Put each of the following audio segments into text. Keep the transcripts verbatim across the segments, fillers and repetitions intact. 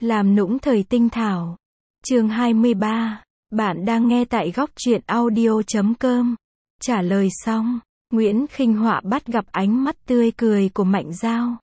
Làm nũng thời tinh thảo. Chương hai mươi ba. Bạn đang nghe tại góc truyện audio chấm com. Trả lời xong, Nguyễn Khinh Họa bắt gặp ánh mắt tươi cười của Mạnh Dao.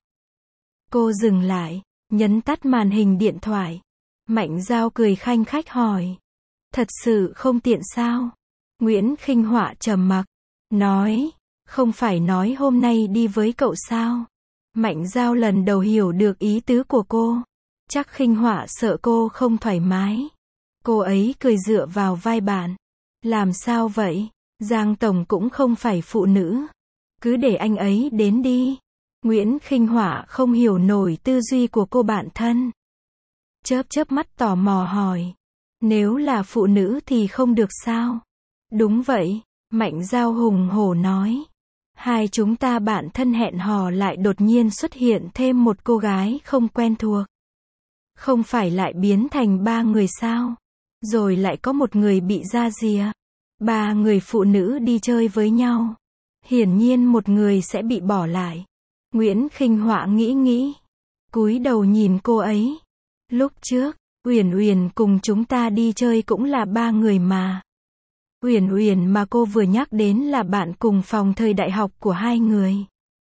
Cô dừng lại, nhấn tắt màn hình điện thoại. Mạnh Dao cười khanh khách hỏi. Thật sự không tiện sao? Nguyễn Khinh Họa trầm mặc, nói, không phải nói hôm nay đi với cậu sao? Mạnh Dao lần đầu hiểu được ý tứ của cô. Chắc Khinh Họa sợ cô không thoải mái. Cô ấy cười dựa vào vai bạn. Làm sao vậy? Giang Tổng cũng không phải phụ nữ. Cứ để anh ấy đến đi. Nguyễn Khinh Họa không hiểu nổi tư duy của cô bạn thân. Chớp chớp mắt tò mò hỏi. Nếu là phụ nữ thì không được sao? Đúng vậy, Mạnh Dao hùng hổ nói. Hai chúng ta bạn thân hẹn hò lại đột nhiên xuất hiện thêm một cô gái không quen thuộc. Không phải lại biến thành ba người sao? Rồi lại có một người bị ra rìa. Ba người phụ nữ đi chơi với nhau. Hiển nhiên một người sẽ bị bỏ lại. Nguyễn Khinh Họa nghĩ nghĩ. Cúi đầu nhìn cô ấy. Lúc trước, Uyển Uyển cùng chúng ta đi chơi cũng là ba người mà. Uyển Uyển mà cô vừa nhắc đến là bạn cùng phòng thời đại học của hai người.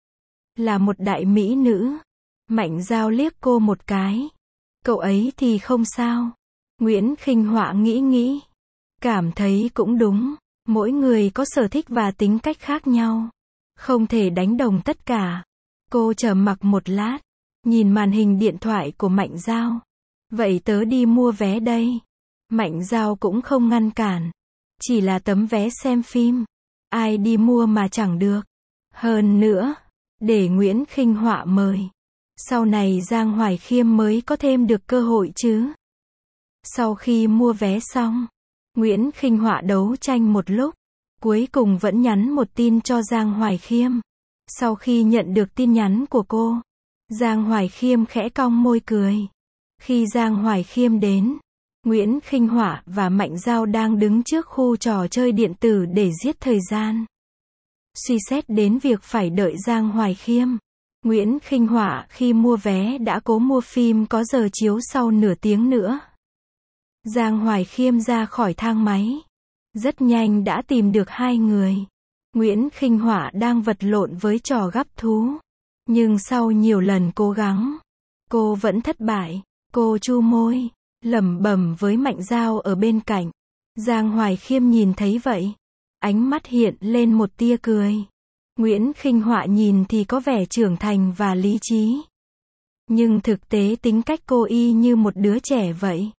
Là một đại mỹ nữ. Mạnh Dao liếc cô một cái. Cậu ấy thì không sao. Nguyễn Khinh Họa nghĩ nghĩ. Cảm thấy cũng đúng. Mỗi người có sở thích và tính cách khác nhau. Không thể đánh đồng tất cả. Cô trầm mặc một lát. Nhìn màn hình điện thoại của Mạnh Dao. Vậy tớ đi mua vé đây. Mạnh Dao cũng không ngăn cản. Chỉ là tấm vé xem phim. Ai đi mua mà chẳng được. Hơn nữa, để Nguyễn Khinh Họa mời. Sau này Giang Hoài Khiêm mới có thêm được cơ hội chứ. Sau khi mua vé xong, Nguyễn Khinh Họa đấu tranh một lúc. Cuối cùng vẫn nhắn một tin cho Giang Hoài Khiêm. Sau khi nhận được tin nhắn của cô, Giang Hoài Khiêm khẽ cong môi cười. Khi Giang Hoài Khiêm đến, Nguyễn Khinh Họa và Mạnh Dao đang đứng trước khu trò chơi điện tử để giết thời gian. Suy xét đến việc phải đợi Giang Hoài Khiêm, Nguyễn Khinh Họa khi mua vé đã cố mua phim có giờ chiếu sau nửa tiếng nữa. Giang Hoài Khiêm ra khỏi thang máy. Rất nhanh đã tìm được hai người. Nguyễn Khinh Họa đang vật lộn với trò gắp thú. Nhưng sau nhiều lần cố gắng, cô vẫn thất bại. Cô chu môi, lẩm bẩm với Mạnh Dao ở bên cạnh. Giang Hoài Khiêm nhìn thấy vậy. Ánh mắt hiện lên một tia cười. Nguyễn Khinh Họa nhìn thì có vẻ trưởng thành và lý trí. Nhưng thực tế tính cách cô y như một đứa trẻ vậy.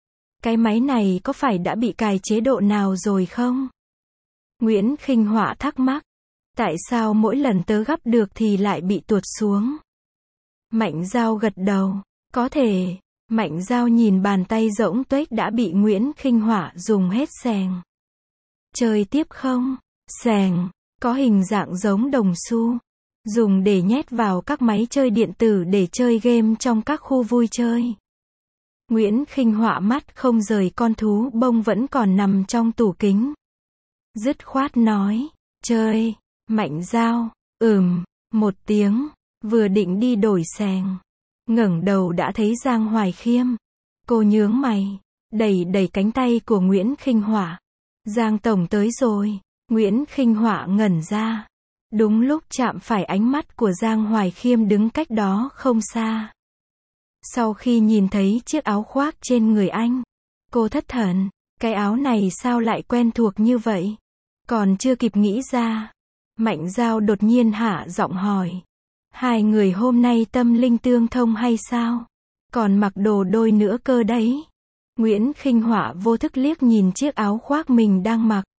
Cái máy này có phải đã bị cài chế độ nào rồi không? Nguyễn Khinh Họa thắc mắc. Tại sao mỗi lần tớ gắp được thì lại bị tuột xuống? Mạnh Dao gật đầu. Có thể. Mạnh Dao nhìn bàn tay rỗng tuếch đã bị Nguyễn Khinh Họa dùng hết xèng. Chơi tiếp không? Xèng. Có hình dạng giống đồng xu. Dùng để nhét vào các máy chơi điện tử để chơi game trong các khu vui chơi. Nguyễn Khinh Họa mắt không rời con thú bông vẫn còn nằm trong tủ kính. Dứt khoát nói. Chơi. Mạnh Dao. Ừm. Một tiếng. Vừa định đi đổi xèng. Ngẩng đầu đã thấy Giang Hoài Khiêm. Cô nhướng mày. Đẩy đẩy cánh tay của Nguyễn Khinh Họa. Giang Tổng tới rồi. Nguyễn Khinh Họa ngẩn ra. Đúng lúc chạm phải ánh mắt của Giang Hoài Khiêm đứng cách đó không xa. Sau khi nhìn thấy chiếc áo khoác trên người anh, cô thất thần. Cái áo này sao lại quen thuộc như vậy? Còn chưa kịp nghĩ ra, Mạnh Dao đột nhiên hạ giọng hỏi. Hai người hôm nay tâm linh tương thông hay sao? Còn mặc đồ đôi nữa cơ đấy. Nguyễn Khinh Họa vô thức liếc nhìn chiếc áo khoác mình đang mặc.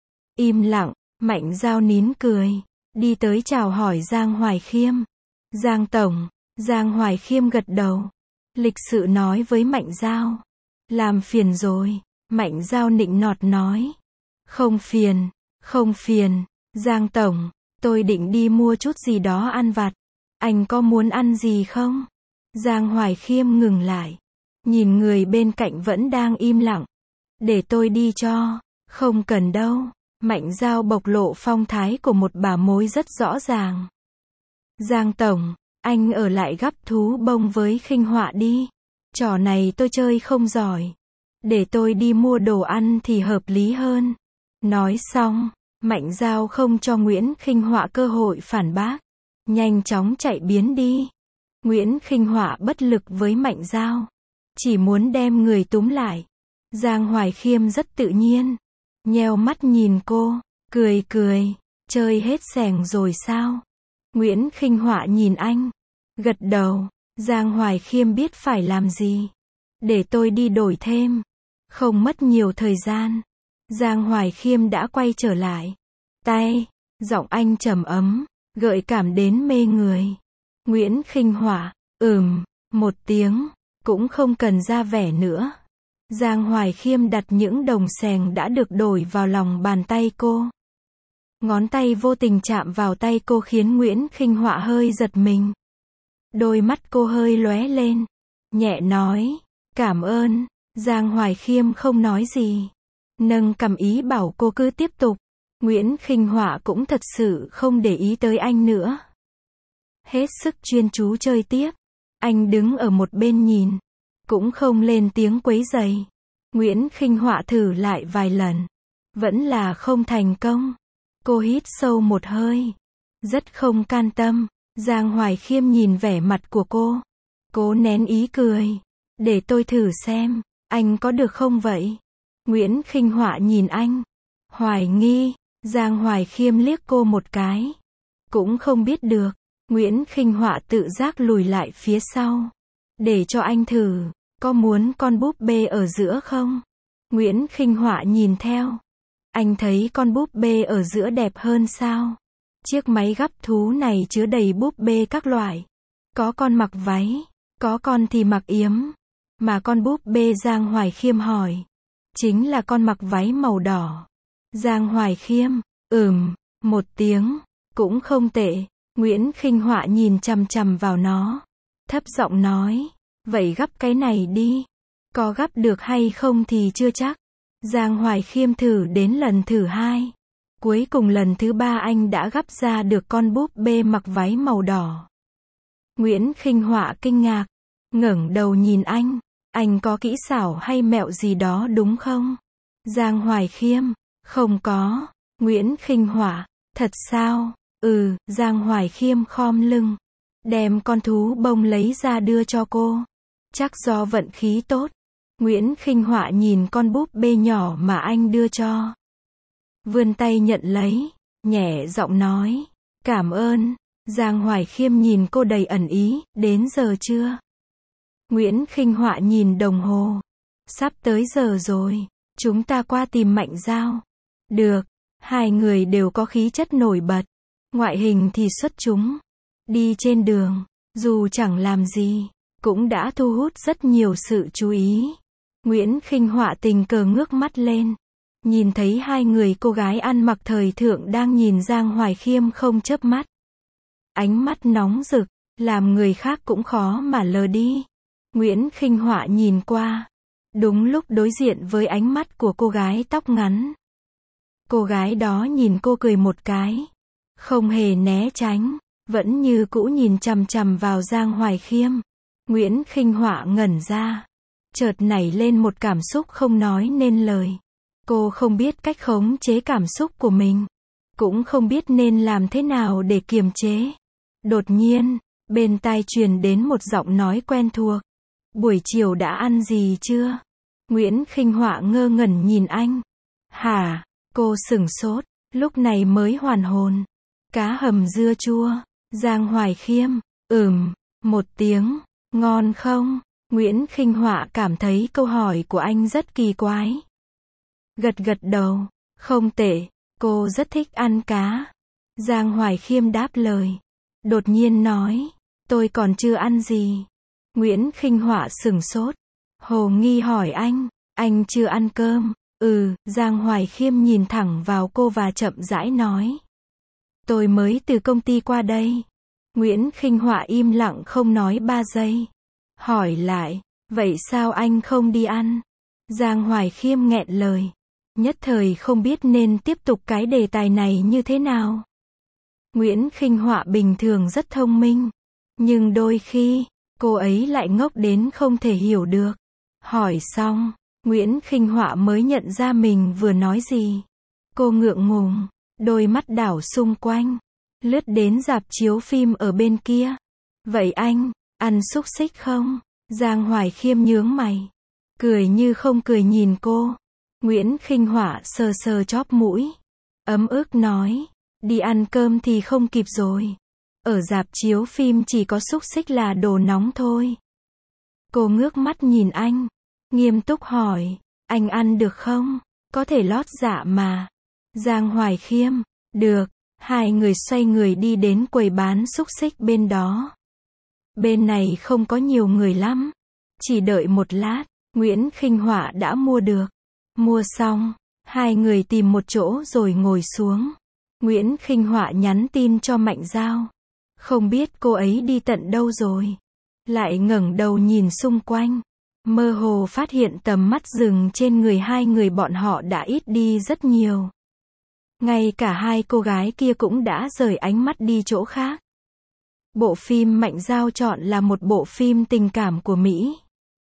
Im lặng, Mạnh Dao nín cười. Đi tới chào hỏi Giang Hoài Khiêm. Giang Tổng. Giang Hoài Khiêm gật đầu. Lịch sự nói với Mạnh Dao. Làm phiền rồi. Mạnh Dao nịnh nọt nói. Không phiền, không phiền. Giang Tổng, tôi định đi mua chút gì đó ăn vặt. Anh có muốn ăn gì không? Giang Hoài Khiêm ngừng lại. Nhìn người bên cạnh vẫn đang im lặng. Để tôi đi cho. Không cần đâu. Mạnh Dao bộc lộ phong thái của một bà mối rất rõ ràng. Giang Tổng, anh ở lại gắp thú bông với Khinh Họa đi. Trò này tôi chơi không giỏi. Để tôi đi mua đồ ăn thì hợp lý hơn. Nói xong, Mạnh Dao không cho Nguyễn Khinh Họa cơ hội phản bác. Nhanh chóng chạy biến đi. Nguyễn Khinh Họa bất lực với Mạnh Dao. Chỉ muốn đem người túm lại. Giang Hoài Khiêm rất tự nhiên. Nheo mắt nhìn cô, cười cười. Chơi hết xẻng rồi sao? Nguyễn Khinh Họa nhìn anh. Gật đầu. Giang Hoài Khiêm biết phải làm gì. Để tôi đi đổi thêm. Không mất nhiều thời gian. Giang Hoài Khiêm đã quay trở lại. Tay, giọng anh trầm ấm, gợi cảm đến mê người. Nguyễn Khinh Họa, ừm, một tiếng, cũng không cần ra vẻ nữa. Giang Hoài Khiêm đặt những đồng xèng đã được đổi vào lòng bàn tay cô. Ngón tay vô tình chạm vào tay cô khiến Nguyễn Khinh Họa hơi giật mình. Đôi mắt cô hơi lóe lên. Nhẹ nói, cảm ơn. Giang Hoài Khiêm không nói gì. Nâng cằm ý bảo cô cứ tiếp tục. Nguyễn Khinh Họa cũng thật sự không để ý tới anh nữa. Hết sức chuyên chú chơi tiếp. Anh đứng ở một bên nhìn. Cũng không lên tiếng quấy rầy. Nguyễn Khinh Họa thử lại vài lần. Vẫn là không thành công. Cô hít sâu một hơi. Rất không can tâm. Giang Hoài Khiêm nhìn vẻ mặt của cô. Cố nén ý cười. Để tôi thử xem. Anh có được không vậy? Nguyễn Khinh Họa nhìn anh. Hoài nghi. Giang Hoài Khiêm liếc cô một cái. Cũng không biết được. Nguyễn Khinh Họa tự giác lùi lại phía sau. Để cho anh thử. Có muốn con búp bê ở giữa không? Nguyễn Khinh Họa nhìn theo. Anh thấy con búp bê ở giữa đẹp hơn sao? Chiếc máy gắp thú này chứa đầy búp bê các loại. Có con mặc váy. Có con thì mặc yếm. Mà con búp bê Giang Hoài Khiêm hỏi. Chính là con mặc váy màu đỏ. Giang Hoài Khiêm, ừm, một tiếng, cũng không tệ. Nguyễn Khinh Họa nhìn chằm chằm vào nó. Thấp giọng nói, vậy gắp cái này đi. Có gắp được hay không thì chưa chắc. Giang Hoài Khiêm thử đến lần thứ hai. Cuối cùng lần thứ ba anh đã gắp ra được con búp bê mặc váy màu đỏ. Nguyễn Khinh Họa kinh ngạc, ngẩng đầu nhìn anh. Anh có kỹ xảo hay mẹo gì đó đúng không? Giang Hoài Khiêm, không có. Nguyễn Khinh Họa, thật sao? Ừ, Giang Hoài Khiêm khom lưng. Đem con thú bông lấy ra đưa cho cô. Chắc do vận khí tốt. Nguyễn Khinh Họa nhìn con búp bê nhỏ mà anh đưa cho. Vươn tay nhận lấy, nhẹ giọng nói. Cảm ơn. Giang Hoài Khiêm nhìn cô đầy ẩn ý, đến giờ chưa? Nguyễn Khinh Họa nhìn đồng hồ. Sắp tới giờ rồi, chúng ta qua tìm Mạnh Dao. Được, hai người đều có khí chất nổi bật. Ngoại hình thì xuất chúng. Đi trên đường, dù chẳng làm gì, cũng đã thu hút rất nhiều sự chú ý. Nguyễn Khinh Họa tình cờ ngước mắt lên. Nhìn thấy hai người cô gái ăn mặc thời thượng đang nhìn Giang Hoài Khiêm không chớp mắt. Ánh mắt nóng rực, làm người khác cũng khó mà lờ đi. Nguyễn Khinh Họa nhìn qua. Đúng lúc đối diện với ánh mắt của cô gái tóc ngắn. Cô gái đó nhìn cô cười một cái. Không hề né tránh. Vẫn như cũ nhìn chằm chằm vào Giang Hoài Khiêm. Nguyễn Khinh Họa ngẩn ra. Chợt nảy lên một cảm xúc không nói nên lời. Cô không biết cách khống chế cảm xúc của mình. Cũng không biết nên làm thế nào để kiềm chế. Đột nhiên, bên tai truyền đến một giọng nói quen thuộc. Buổi chiều đã ăn gì chưa? Nguyễn Khinh Họa ngơ ngẩn nhìn anh. Hả? Cô sửng sốt, lúc này mới hoàn hồn. Cá hầm dưa chua. Giang Hoài Khiêm, ừm, một tiếng, ngon không? Nguyễn Khinh Họa cảm thấy câu hỏi của anh rất kỳ quái. Gật gật đầu, không tệ, cô rất thích ăn cá. Giang Hoài Khiêm đáp lời. Đột nhiên nói, tôi còn chưa ăn gì. Nguyễn Khinh Họa sửng sốt. Hồ nghi hỏi anh, anh chưa ăn cơm? Ừ, Giang Hoài Khiêm nhìn thẳng vào cô và chậm rãi nói. Tôi mới từ công ty qua đây. Nguyễn Khinh Họa im lặng không nói ba giây. Hỏi lại, vậy sao anh không đi ăn? Giang Hoài Khiêm nghẹn lời. Nhất thời không biết nên tiếp tục cái đề tài này như thế nào. Nguyễn Khinh Họa bình thường rất thông minh. Nhưng đôi khi, Cô ấy lại ngốc đến không thể hiểu được. Hỏi xong, Nguyễn Khinh Họa mới nhận ra mình vừa nói gì. Cô ngượng ngùng, đôi mắt đảo xung quanh, lướt đến rạp chiếu phim ở bên kia. Vậy anh, ăn xúc xích không? Giang Hoài Khiêm nhướng mày, cười như không cười nhìn cô. Nguyễn Khinh Họa sờ sờ chóp mũi, ấm ức nói, đi ăn cơm thì không kịp rồi. Ở rạp chiếu phim chỉ có xúc xích là đồ nóng thôi. Cô ngước mắt nhìn anh, nghiêm túc hỏi, anh ăn được không? Có thể lót dạ mà. Giang Hoài Khiêm, được. Hai người xoay người đi đến quầy bán xúc xích bên đó. Bên này không có nhiều người lắm. Chỉ đợi một lát, Nguyễn Khinh Họa đã mua được. Mua xong, hai người tìm một chỗ rồi ngồi xuống. Nguyễn Khinh Họa nhắn tin cho Mạnh Dao. Không biết cô ấy đi tận đâu rồi. Lại ngẩng đầu nhìn xung quanh. Mơ hồ phát hiện tầm mắt dừng trên người hai người bọn họ đã ít đi rất nhiều. Ngay cả hai cô gái kia cũng đã rời ánh mắt đi chỗ khác. Bộ phim Mạnh Dao chọn là một bộ phim tình cảm của Mỹ.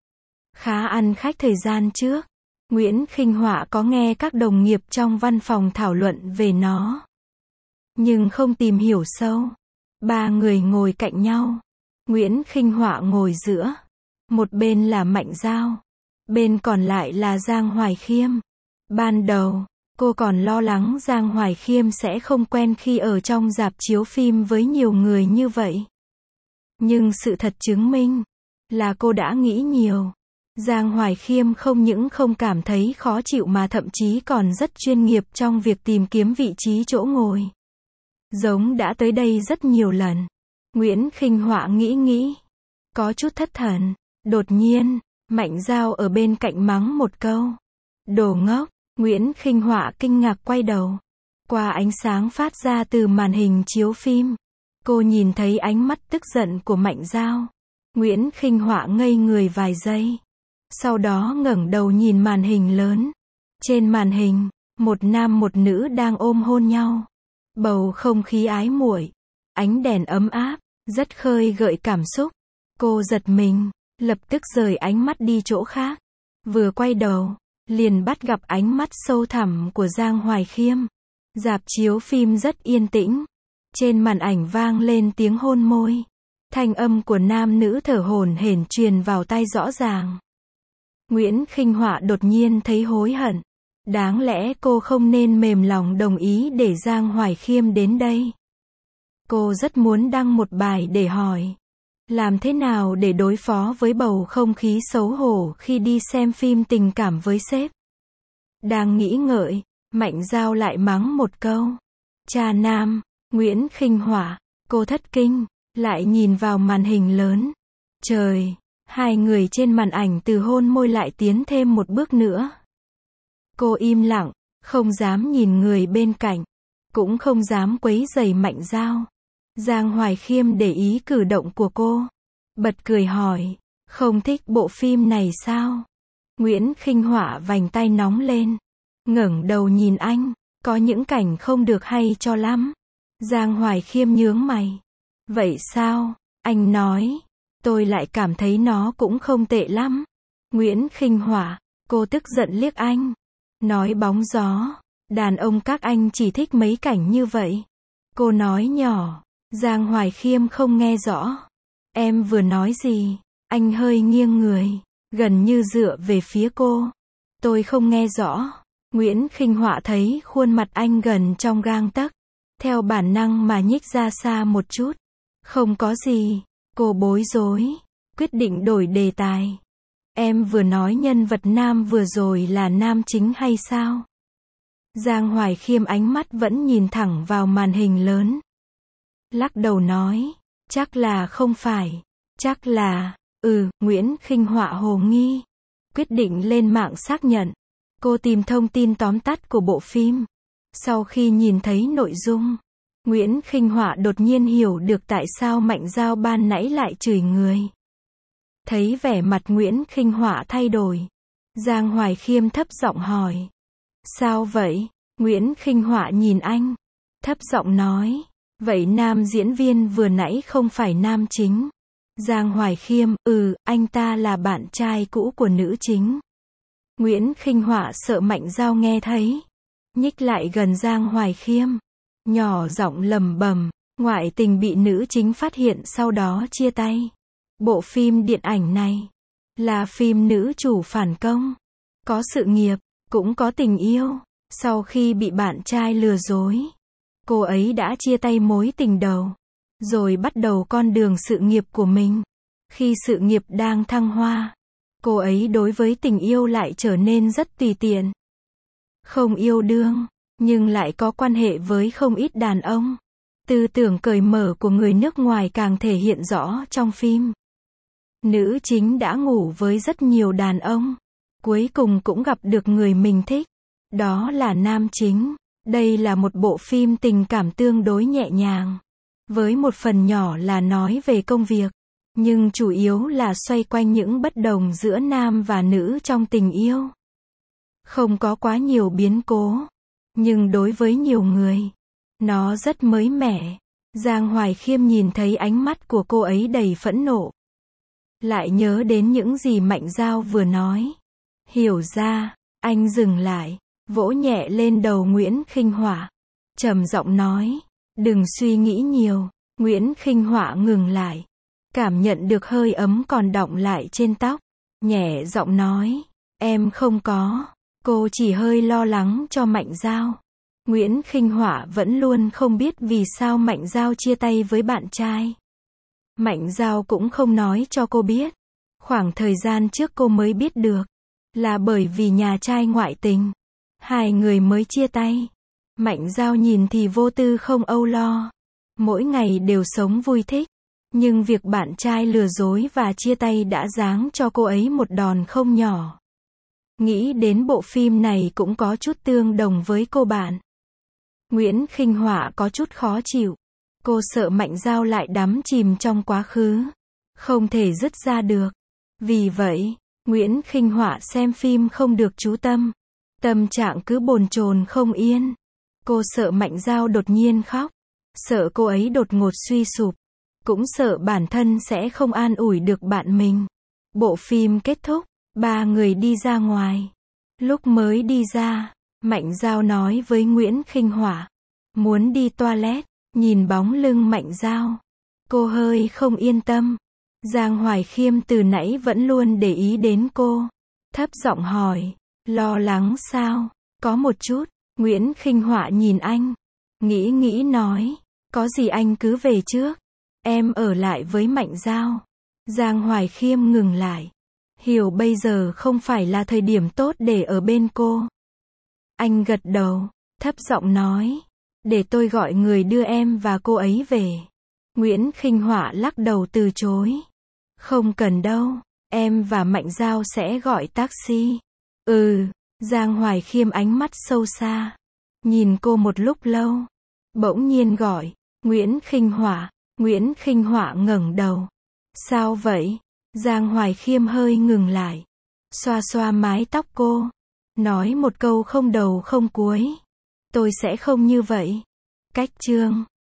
Khá ăn khách thời gian trước. Nguyễn Khinh Họa có nghe các đồng nghiệp trong văn phòng thảo luận về nó. Nhưng không tìm hiểu sâu. Ba người ngồi cạnh nhau. Nguyễn Khinh Họa ngồi giữa. Một bên là Mạnh Dao. Bên còn lại là Giang Hoài Khiêm. Ban đầu, cô còn lo lắng Giang Hoài Khiêm sẽ không quen khi ở trong rạp chiếu phim với nhiều người như vậy. Nhưng sự thật chứng minh là cô đã nghĩ nhiều. Giang Hoài Khiêm không những không cảm thấy khó chịu mà thậm chí còn rất chuyên nghiệp trong việc tìm kiếm vị trí chỗ ngồi. Giống đã tới đây rất nhiều lần. Nguyễn Khinh Họa nghĩ nghĩ, có chút thất thần. Đột nhiên, Mạnh Dao ở bên cạnh mắng một câu. Đồ ngốc. Nguyễn Khinh Họa kinh ngạc quay đầu. Qua ánh sáng phát ra từ màn hình chiếu phim, cô nhìn thấy ánh mắt tức giận của Mạnh Dao. Nguyễn Khinh Họa ngây người vài giây. Sau đó ngẩng đầu nhìn màn hình lớn. Trên màn hình, một nam một nữ đang ôm hôn nhau. Bầu không khí ái muội, ánh đèn ấm áp, rất khơi gợi cảm xúc. Cô giật mình, lập tức rời ánh mắt đi chỗ khác. Vừa quay đầu, liền bắt gặp ánh mắt sâu thẳm của Giang Hoài Khiêm. Rạp chiếu phim rất yên tĩnh. Trên màn ảnh vang lên tiếng hôn môi. Thanh âm của nam nữ thở hổn hển truyền vào tai rõ ràng. Nguyễn Khinh Họa đột nhiên thấy hối hận. Đáng lẽ cô không nên mềm lòng đồng ý để Giang Hoài Khiêm đến đây. Cô rất muốn đăng một bài để hỏi, làm thế nào để đối phó với bầu không khí xấu hổ khi đi xem phim tình cảm với sếp. Đang nghĩ ngợi, Mạnh Dao lại mắng một câu. Cha nam. Nguyễn Khinh Họa, cô thất kinh, lại nhìn vào màn hình lớn. Trời, hai người trên màn ảnh từ hôn môi lại tiến thêm một bước nữa. Cô im lặng, không dám nhìn người bên cạnh, cũng không dám quấy rầy Mạnh Dao. Giang Hoài Khiêm để ý cử động của cô, bật cười hỏi, không thích bộ phim này sao? Nguyễn Khinh Họa vành tay nóng lên, ngẩng đầu nhìn anh, có những cảnh không được hay cho lắm. Giang Hoài Khiêm nhướng mày. Vậy sao? Anh nói. Tôi lại cảm thấy nó cũng không tệ lắm. Nguyễn Khinh Họa, cô tức giận liếc anh. Nói bóng gió, đàn ông các anh chỉ thích mấy cảnh như vậy. Cô nói nhỏ. Giang Hoài Khiêm không nghe rõ. Em vừa nói gì? Anh hơi nghiêng người, gần như dựa về phía cô. Tôi không nghe rõ. Nguyễn Khinh Họa thấy khuôn mặt anh gần trong gang tấc, theo bản năng mà nhích ra xa một chút. Không có gì. Cô bối rối, quyết định đổi đề tài. Em vừa nói nhân vật nam vừa rồi là nam chính hay sao? Giang Hoài Khiêm ánh mắt vẫn nhìn thẳng vào màn hình lớn. Lắc đầu nói, chắc là không phải. Chắc là, ừ, Nguyễn Khinh Họa hồ nghi. Quyết định lên mạng xác nhận. Cô tìm thông tin tóm tắt của bộ phim. Sau khi nhìn thấy nội dung, Nguyễn Khinh Họa đột nhiên hiểu được tại sao Mạnh Dao ban nãy lại chửi người. Thấy vẻ mặt Nguyễn Khinh Họa thay đổi, Giang Hoài Khiêm thấp giọng hỏi. Sao vậy? Nguyễn Khinh Họa nhìn anh, thấp giọng nói. Vậy nam diễn viên vừa nãy không phải nam chính. Giang Hoài Khiêm, ừ, anh ta là bạn trai cũ của nữ chính. Nguyễn Khinh Họa sợ Mạnh Dao nghe thấy, nhích lại gần Giang Hoài Khiêm, nhỏ giọng lầm bầm, ngoại tình bị nữ chính phát hiện sau đó chia tay. Bộ phim điện ảnh này là phim nữ chủ phản công, có sự nghiệp, cũng có tình yêu. Sau khi bị bạn trai lừa dối, cô ấy đã chia tay mối tình đầu, rồi bắt đầu con đường sự nghiệp của mình. Khi sự nghiệp đang thăng hoa, cô ấy đối với tình yêu lại trở nên rất tùy tiện. Không yêu đương, nhưng lại có quan hệ với không ít đàn ông. Tư tưởng cởi mở của người nước ngoài càng thể hiện rõ trong phim. Nữ chính đã ngủ với rất nhiều đàn ông, cuối cùng cũng gặp được người mình thích. Đó là nam chính. Đây là một bộ phim tình cảm tương đối nhẹ nhàng, với một phần nhỏ là nói về công việc, nhưng chủ yếu là xoay quanh những bất đồng giữa nam và nữ trong tình yêu. Không có quá nhiều biến cố, nhưng đối với nhiều người, nó rất mới mẻ. Giang Hoài Khiêm nhìn thấy ánh mắt của cô ấy đầy phẫn nộ, lại nhớ đến những gì Mạnh Dao vừa nói. Hiểu ra, anh dừng lại, vỗ nhẹ lên đầu Nguyễn Khinh Họa, trầm giọng nói, đừng suy nghĩ nhiều. Nguyễn Khinh Họa ngừng lại, cảm nhận được hơi ấm còn đọng lại trên tóc, nhẹ giọng nói, em không có, cô chỉ hơi lo lắng cho Mạnh Dao. Nguyễn Khinh Họa vẫn luôn không biết vì sao Mạnh Dao chia tay với bạn trai. Mạnh Dao cũng không nói cho cô biết. Khoảng thời gian trước cô mới biết được, là bởi vì nhà trai ngoại tình, hai người mới chia tay. Mạnh Dao nhìn thì vô tư không âu lo, mỗi ngày đều sống vui thích, nhưng việc bạn trai lừa dối và chia tay đã giáng cho cô ấy một đòn không nhỏ. Nghĩ đến bộ phim này cũng có chút tương đồng với cô bạn. Nguyễn Khinh Họa có chút khó chịu. Cô sợ Mạnh Dao lại đắm chìm trong quá khứ, không thể dứt ra được. Vì vậy, Nguyễn Khinh Họa xem phim không được chú tâm, tâm trạng cứ bồn chồn không yên. Cô sợ Mạnh Dao đột nhiên khóc, sợ cô ấy đột ngột suy sụp, cũng sợ bản thân sẽ không an ủi được bạn mình. Bộ phim kết thúc, ba người đi ra ngoài. Lúc mới đi ra, Mạnh Dao nói với Nguyễn Khinh Họa, muốn đi toilet. Nhìn bóng lưng Mạnh Dao, cô hơi không yên tâm. Giang Hoài Khiêm từ nãy vẫn luôn để ý đến cô, thấp giọng hỏi, lo lắng sao? Có một chút. Nguyễn Khinh Họa nhìn anh, nghĩ nghĩ nói, có gì anh cứ về trước, em ở lại với Mạnh Dao. Giang Hoài Khiêm ngừng lại, hiểu bây giờ không phải là thời điểm tốt để ở bên cô. Anh gật đầu, thấp giọng nói, để tôi gọi người đưa em và cô ấy về. Nguyễn Khinh Họa lắc đầu từ chối. Không cần đâu, em và Mạnh Dao sẽ gọi taxi. Ừ, Giang Hoài Khiêm ánh mắt sâu xa, nhìn cô một lúc lâu, bỗng nhiên gọi, Nguyễn Khinh Họa. Nguyễn Khinh Họa ngẩng đầu. Sao vậy? Giang Hoài Khiêm hơi ngừng lại, xoa xoa mái tóc cô, nói một câu không đầu không cuối. Tôi sẽ không như vậy. Cách chương